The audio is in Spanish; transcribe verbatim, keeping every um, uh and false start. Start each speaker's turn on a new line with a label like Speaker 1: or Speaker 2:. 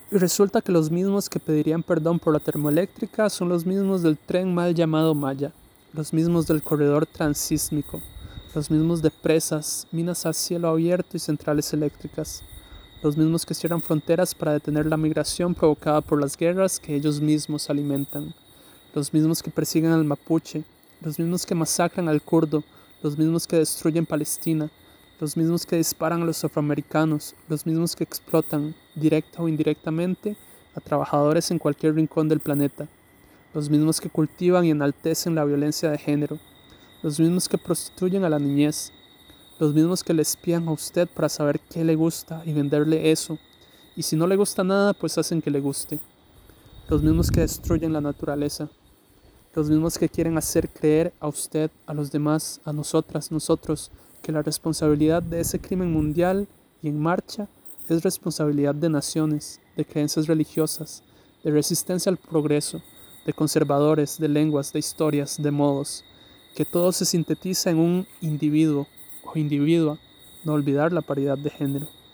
Speaker 1: Y resulta que los mismos que pedirían perdón por la termoeléctrica son los mismos del tren mal llamado Maya, los mismos del corredor transísmico, los mismos de presas, minas a cielo abierto y centrales eléctricas, los mismos que cierran fronteras para detener la migración provocada por las guerras que ellos mismos alimentan, los mismos que persiguen al mapuche, los mismos que masacran al kurdo, los mismos que destruyen Palestina, los mismos que disparan a los afroamericanos, los mismos que explotan, directa o indirectamente, a trabajadores en cualquier rincón del planeta, los mismos que cultivan y enaltecen la violencia de género, los mismos que prostituyen a la niñez, los mismos que le espían a usted para saber qué le gusta y venderle eso, y si no le gusta nada, pues hacen que le guste, los mismos que destruyen la naturaleza, los mismos que quieren hacer creer a usted, a los demás, a nosotras, nosotros, que la responsabilidad de ese crimen mundial y en marcha es responsabilidad de naciones, de creencias religiosas, de resistencia al progreso, de conservadores, de lenguas, de historias, de modos, que todo se sintetiza en un individuo o individua, no olvidar la paridad de género.